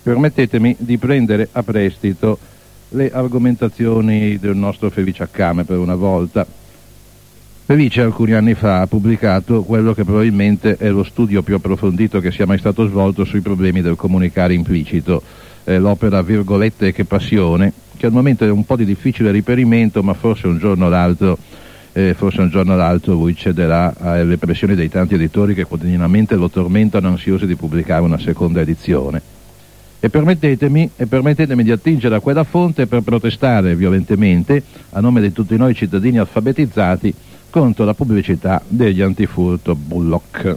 Permettetemi di prendere a prestito le argomentazioni del nostro Felice Accame per una volta. Felice alcuni anni fa ha pubblicato quello che probabilmente è lo studio più approfondito che sia mai stato svolto sui problemi del comunicare implicito, l'opera Virgolette che passione, che al momento è un po' di difficile riperimento, ma forse un giorno o l'altro lui cederà alle pressioni dei tanti editori che quotidianamente lo tormentano ansiosi di pubblicare una seconda edizione. E permettetemi di attingere a quella fonte per protestare violentemente, a nome di tutti noi cittadini alfabetizzati, contro la pubblicità degli antifurto Bullock.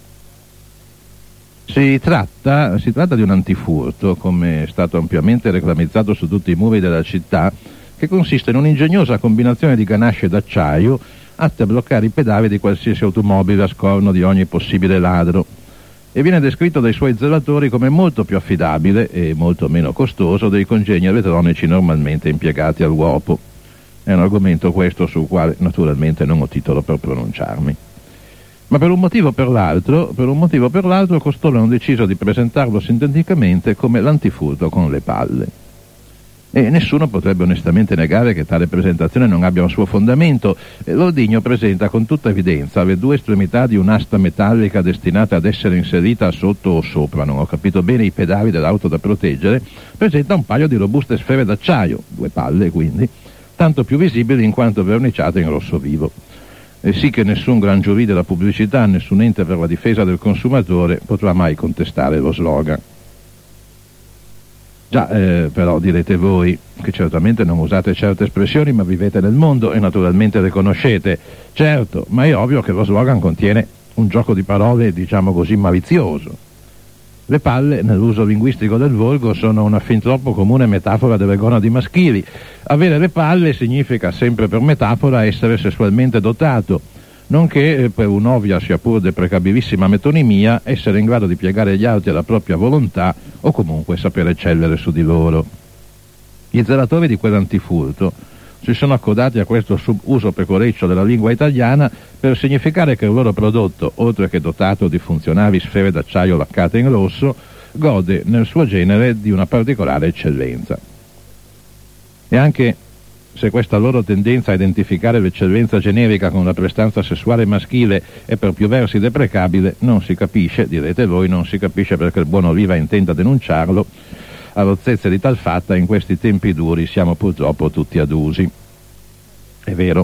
Si tratta di un antifurto, come è stato ampiamente reclamizzato su tutti i muri della città, che consiste in un'ingegnosa combinazione di ganasce d'acciaio atte a bloccare i pedali di qualsiasi automobile a scorno di ogni possibile ladro, e viene descritto dai suoi zelatori come molto più affidabile e molto meno costoso dei congegni elettronici normalmente impiegati all'uopo. È un argomento questo sul quale naturalmente non ho titolo per pronunciarmi. Ma per un motivo o per l'altro costoro hanno deciso di presentarlo sinteticamente come l'antifurto con le palle. E nessuno potrebbe onestamente negare che tale presentazione non abbia un suo fondamento. L'ordigno presenta con tutta evidenza le due estremità di un'asta metallica destinata ad essere inserita sotto o sopra, non ho capito bene, i pedali dell'auto da proteggere. Presenta un paio di robuste sfere d'acciaio, due palle quindi, tanto più visibili in quanto verniciate in rosso vivo. E sì che nessun gran giurì della pubblicità, nessun ente per la difesa del consumatore potrà mai contestare lo slogan. Già, però direte voi che certamente non usate certe espressioni, ma vivete nel mondo e naturalmente le conoscete. Certo, ma è ovvio che lo slogan contiene un gioco di parole, diciamo così, malizioso. Le palle, nell'uso linguistico del volgo, sono una fin troppo comune metafora delle gonadi maschili. Avere le palle significa, sempre per metafora, essere sessualmente dotato, nonché, per un'ovvia sia pur deprecabilissima metonimia, essere in grado di piegare gli altri alla propria volontà o comunque sapere eccellere su di loro. Gli zelatori di quell'antifurto si sono accodati a questo subuso pecoreccio della lingua italiana per significare che il loro prodotto, oltre che dotato di funzionali sfere d'acciaio laccate in rosso, gode nel suo genere di una particolare eccellenza. E anche se questa loro tendenza a identificare l'eccellenza generica con la prestanza sessuale maschile è per più versi deprecabile, non si capisce, direte voi, non si capisce perché il buon Oliva intenda denunciarlo. A rozzezze di tal fatta in questi tempi duri siamo purtroppo tutti adusi. È vero.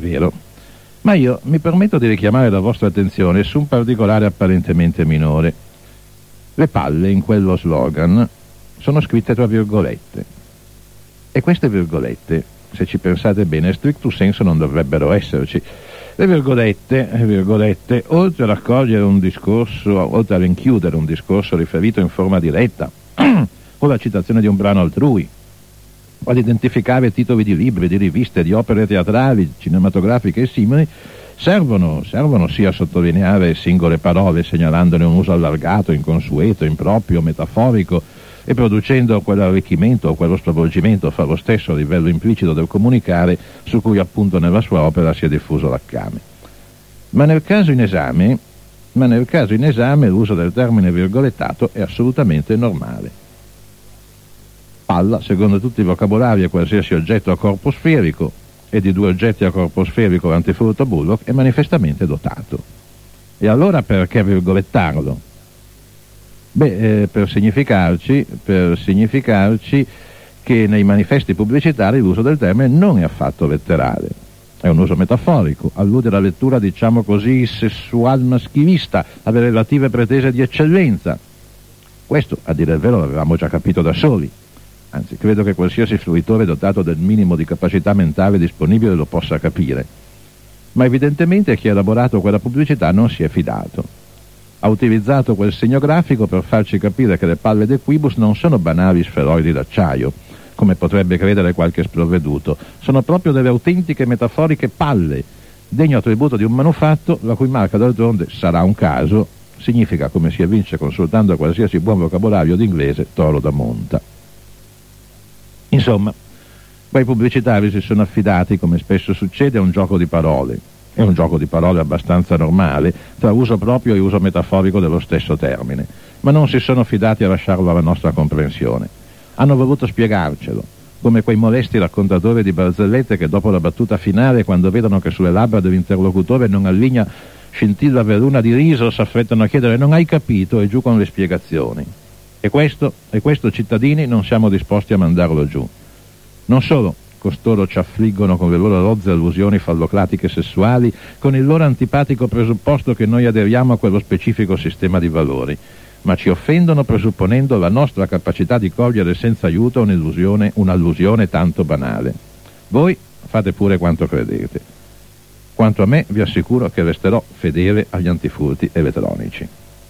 Ma io mi permetto di richiamare la vostra attenzione su un particolare apparentemente minore. Le palle in quello slogan sono scritte tra virgolette. E queste virgolette, se ci pensate bene, stricto senso non dovrebbero esserci. Le virgolette, oltre a raccogliere un discorso, oltre a rinchiudere un discorso riferito in forma diretta, o la citazione di un brano altrui, o ad identificare titoli di libri, di riviste, di opere teatrali, cinematografiche e simili, servono sia a sottolineare singole parole, segnalandone un uso allargato, inconsueto, improprio, metaforico, e producendo quell'arricchimento o quello stravolgimento fra lo stesso livello implicito del comunicare su cui appunto nella sua opera si è diffuso l'accame. Ma nel caso in esame l'uso del termine virgolettato è assolutamente normale. Palla, secondo tutti i vocabolari, è qualsiasi oggetto a corpo sferico, e di due oggetti a corpo sferico l'antifurto Bullock è manifestamente dotato. E allora perché virgolettarlo? Per significarci che nei manifesti pubblicitari l'uso del termine non è affatto letterale, è un uso metaforico, allude alla lettura, diciamo così, sessual maschilista, alle relative pretese di eccellenza. Questo, a dire il vero, l'avevamo già capito da soli. Anzi, credo che qualsiasi fruitore dotato del minimo di capacità mentale disponibile lo possa capire. Ma evidentemente chi ha elaborato quella pubblicità non si è fidato. Ha utilizzato quel segno grafico per farci capire che le palle del Quibus non sono banali sferoidi d'acciaio, come potrebbe credere qualche sprovveduto. Sono proprio delle autentiche metaforiche palle, degno attributo di un manufatto la cui marca d'altronde sarà un caso, significa, come si evince consultando qualsiasi buon vocabolario d'inglese, toro da monta. Insomma, quei pubblicitari si sono affidati, come spesso succede, a un gioco di parole. È un gioco di parole abbastanza normale, tra uso proprio e uso metaforico dello stesso termine. ma non si sono fidati a lasciarlo alla nostra comprensione. Hanno voluto spiegarcelo, come quei molesti raccontatori di barzellette che dopo la battuta finale, quando vedono che sulle labbra dell'interlocutore non alligna scintilla veruna di riso, s'affrettano a chiedere: non hai capito? E giù con le spiegazioni. E questo cittadini non siamo disposti a mandarlo giù. Non solo costoro ci affliggono con le loro rozze allusioni falloclatiche sessuali, con il loro antipatico presupposto che noi aderiamo a quello specifico sistema di valori, ma ci offendono presupponendo la nostra capacità di cogliere senza aiuto un'allusione tanto banale. Voi fate pure quanto credete. Quanto a me, vi assicuro che resterò fedele agli antifurti elettronici.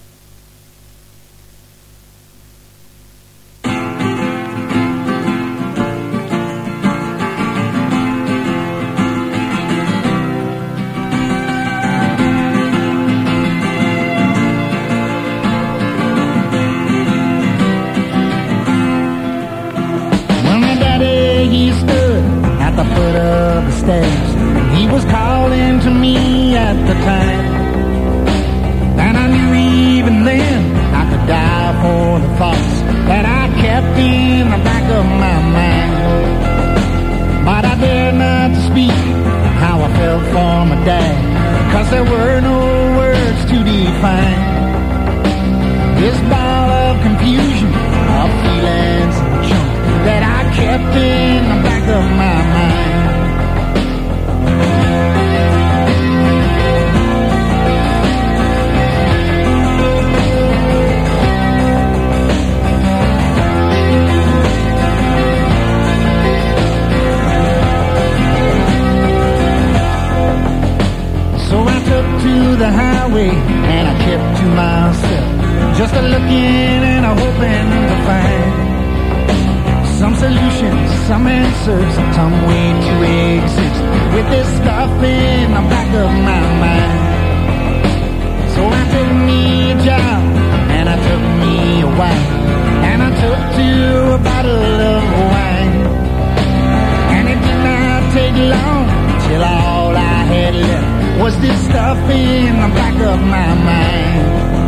He was calling to me at the time, and I knew even then I could die for the thoughts that I kept in the back of my mind. But I dared not to speak how I felt for my dad, 'cause there were no words to define this ball of confusion, of feelings and junk that I kept in the back of my mind. To the highway, and I kept to myself, just a looking and a hoping to find some solutions, some answers, some way to exist with this stuff in the back of my mind. So I took me a job, and I took me a wife, and I took to a bottle of wine, and it did not take long till all I had left was this stuff in the back of my mind.